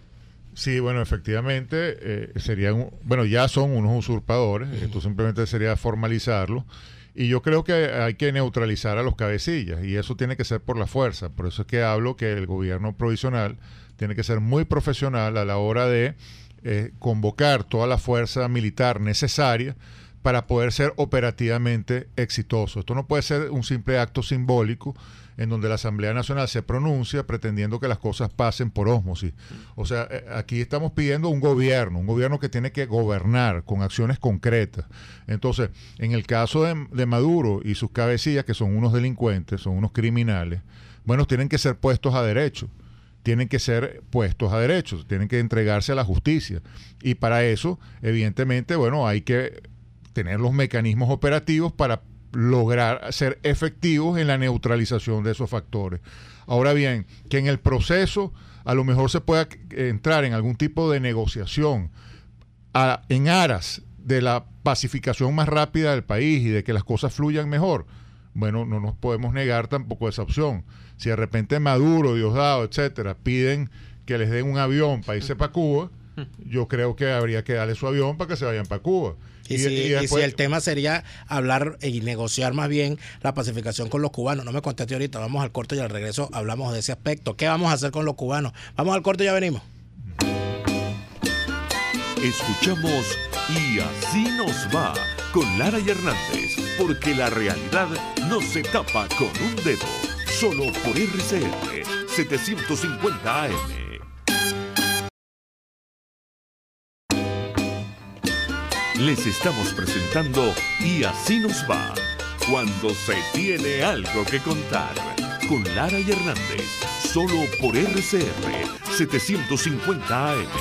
Sí, bueno, efectivamente, eh, serían, bueno, ya son unos usurpadores, uh-huh. esto simplemente sería formalizarlo, y yo creo que hay que neutralizar a los cabecillas, y eso tiene que ser por la fuerza. Por eso es que hablo que el gobierno provisional tiene que ser muy profesional a la hora de Eh, convocar toda la fuerza militar necesaria para poder ser operativamente exitoso. Esto no puede ser un simple acto simbólico en donde la Asamblea Nacional se pronuncia pretendiendo que las cosas pasen por ósmosis. O sea, eh, aquí estamos pidiendo un gobierno, un gobierno que tiene que gobernar con acciones concretas. Entonces, en el caso de, de Maduro y sus cabecillas, que son unos delincuentes, son unos criminales, bueno, tienen que ser puestos a derecho. tienen que ser puestos a derechos, tienen que entregarse a la justicia. Y para eso, evidentemente, bueno, hay que tener los mecanismos operativos para lograr ser efectivos en la neutralización de esos factores. Ahora bien, que en el proceso a lo mejor se pueda entrar en algún tipo de negociación a, en aras de la pacificación más rápida del país y de que las cosas fluyan mejor, bueno, no nos podemos negar tampoco esa opción. Si de repente Maduro, Diosdado, etcétera, piden que les den un avión para irse para Cuba, yo creo que habría que darle su avión para que se vayan para Cuba. Y, y, si, y, después, y si el tema sería hablar y negociar más bien la pacificación con los cubanos. No me contesté ahorita, vamos al corte y al regreso hablamos de ese aspecto. ¿Qué vamos a hacer con los cubanos? Vamos al corte y ya venimos. Escuchamos Y Así Nos Va con Lara y Hernández, porque la realidad no se tapa con un dedo, solo por R C N setecientos cincuenta A M. Les estamos presentando Y Así Nos Va, cuando se tiene algo que contar, con Lara y Hernández, solo por R C R setecientos cincuenta A M.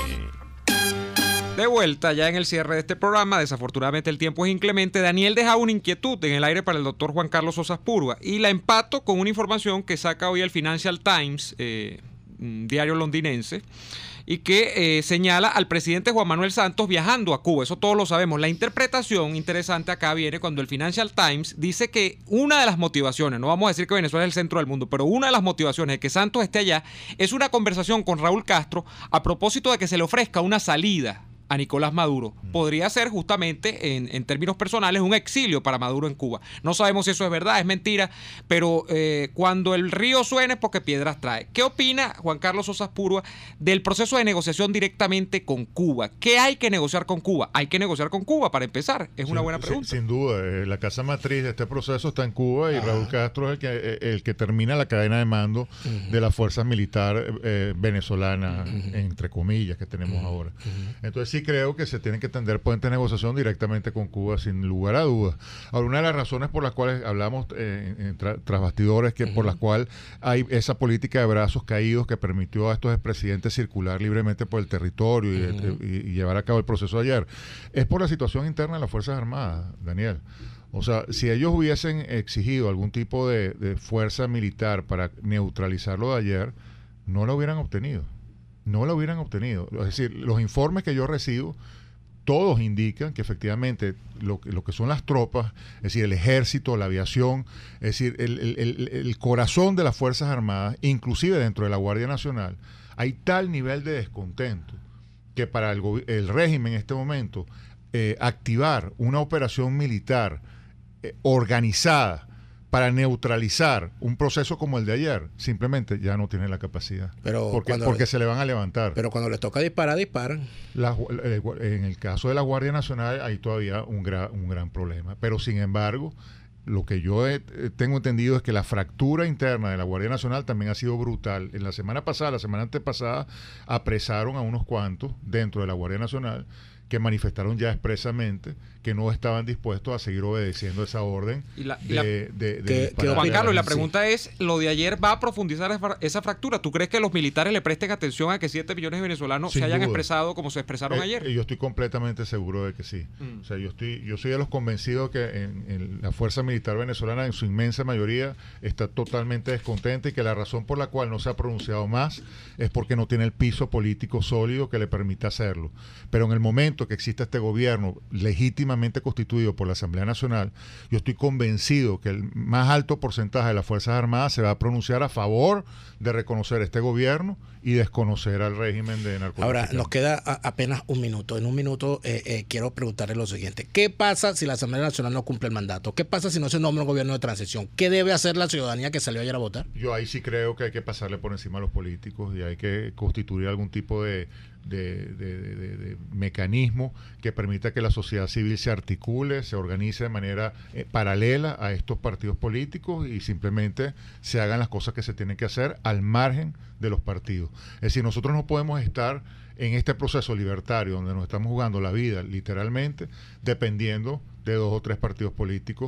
De vuelta ya en el cierre de este programa, desafortunadamente el tiempo es inclemente. Daniel deja una inquietud en el aire para el doctor Juan Carlos Sosa Spúrroga y la empato con una información que saca hoy el Financial Times, eh, un diario londinense, y que eh, señala al presidente Juan Manuel Santos viajando a Cuba. Eso todos lo sabemos. La interpretación interesante acá viene cuando el Financial Times dice que una de las motivaciones, no vamos a decir que Venezuela es el centro del mundo, pero una de las motivaciones de que Santos esté allá es una conversación con Raúl Castro a propósito de que se le ofrezca una salida a Nicolás Maduro. Podría ser justamente, en, en términos personales, un exilio para Maduro en Cuba. No sabemos si eso es verdad, es mentira, pero eh, cuando el río suene es porque piedras trae. ¿Qué opina Juan Carlos Sosa Spúrroga del proceso de negociación directamente con Cuba? ¿Qué hay que negociar con Cuba? Hay que negociar con Cuba para empezar. Es una sin, buena pregunta. Sin, sin duda, eh, la casa matriz de este proceso está en Cuba y ah. Raúl Castro es el que, el que termina la cadena de mando uh-huh. de las fuerzas militares eh, venezolanas, uh-huh. entre comillas, que tenemos uh-huh. ahora. Uh-huh. Entonces sí creo que se tienen que tender puentes de negociación directamente con Cuba, sin lugar a dudas. Ahora, una de las razones por las cuales hablamos eh, en tra tras bastidores, que uh-huh. por las cuales hay esa política de brazos caídos que permitió a estos expresidentes circular libremente por el territorio uh-huh. y, y, y llevar a cabo el proceso de ayer, es por la situación interna de las Fuerzas Armadas, Daniel. O sea, si ellos hubiesen exigido algún tipo de, de fuerza militar para neutralizar lo de ayer, no lo hubieran obtenido. No lo hubieran obtenido. Es decir, los informes que yo recibo, todos indican que efectivamente lo, lo que son las tropas, es decir, el ejército, la aviación, es decir, el, el, el, el corazón de las Fuerzas Armadas, inclusive dentro de la Guardia Nacional, hay tal nivel de descontento que para el, el régimen en este momento eh, activar una operación militar eh, organizada para neutralizar un proceso como el de ayer, simplemente ya no tiene la capacidad. Pero porque porque le, se le van a levantar. Pero cuando les toca disparar, disparan. La, en el caso de la Guardia Nacional hay todavía un, gra, un gran problema. Pero sin embargo, lo que yo he, tengo entendido es que la fractura interna de la Guardia Nacional también ha sido brutal. En la semana pasada, la semana antepasada, apresaron a unos cuantos dentro de la Guardia Nacional que manifestaron ya expresamente que no estaban dispuestos a seguir obedeciendo esa orden. Y la, de, la, de, de, que, de que Juan Carlos, y la pregunta sí. es, lo de ayer va a profundizar esa fractura. ¿Tú crees que los militares le presten atención a que siete millones de venezolanos Sin se hayan duda. expresado como se expresaron eh, ayer? Yo estoy completamente seguro de que sí. Mm. O sea, yo estoy, yo soy de los convencidos que en, en la fuerza militar venezolana, en su inmensa mayoría, está totalmente descontenta y que la razón por la cual no se ha pronunciado más es porque no tiene el piso político sólido que le permita hacerlo. Pero en el momento que exista este gobierno legítimamente constituido por la Asamblea Nacional, yo estoy convencido que el más alto porcentaje de las Fuerzas Armadas se va a pronunciar a favor de reconocer este gobierno y desconocer al régimen de narcotraficantes. Ahora, nos queda a, apenas un minuto. En un minuto eh, eh, quiero preguntarle lo siguiente. ¿Qué pasa si la Asamblea Nacional no cumple el mandato? ¿Qué pasa si no se nombra un gobierno de transición? ¿Qué debe hacer la ciudadanía que salió ayer a votar? Yo ahí sí creo que hay que pasarle por encima a los políticos y hay que constituir algún tipo de De, de, de, de mecanismo que permita que la sociedad civil se articule, se organice de manera eh, paralela a estos partidos políticos y simplemente se hagan las cosas que se tienen que hacer al margen de los partidos. Es decir, nosotros no podemos estar en este proceso libertario donde nos estamos jugando la vida literalmente dependiendo de dos o tres partidos políticos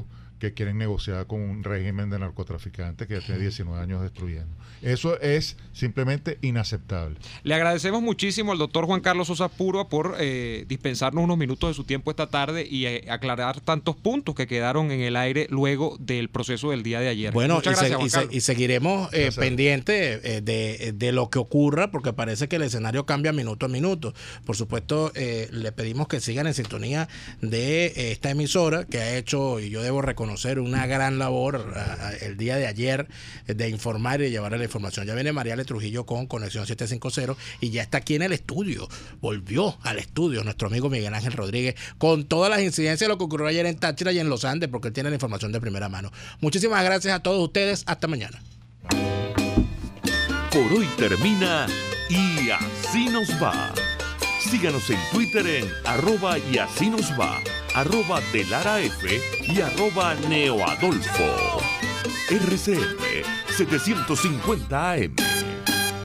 que quieren negociar con un régimen de narcotraficantes que ya tiene diecinueve años destruyendo. Eso es simplemente inaceptable. Le agradecemos muchísimo al doctor Juan Carlos Sosa Púrua por eh, dispensarnos unos minutos de su tiempo esta tarde y eh, aclarar tantos puntos que quedaron en el aire luego del proceso del día de ayer. Bueno, Muchas y, gracias, se, Juan y, Carlos. se, y seguiremos eh, pendientes eh, de, de lo que ocurra, porque parece que el escenario cambia minuto a minuto. Por supuesto, eh, le pedimos que sigan en sintonía de eh, esta emisora, que ha hecho, y yo debo reconocer, una gran labor a, a, el día de ayer eh, de informar y de llevar la información. Ya viene Mariale Trujillo con Conexión setecientos cincuenta y ya está aquí en el estudio. Volvió al estudio nuestro amigo Miguel Ángel Rodríguez con todas las incidencias de lo que ocurrió ayer en Táchira y en Los Andes, porque él tiene la información de primera mano. Muchísimas gracias a todos ustedes. Hasta mañana. Por hoy termina Y Así Nos Va. Síganos en Twitter en arroba y así nos va, arroba Delara F y arroba Neoadolfo. R C F setecientos cincuenta A M.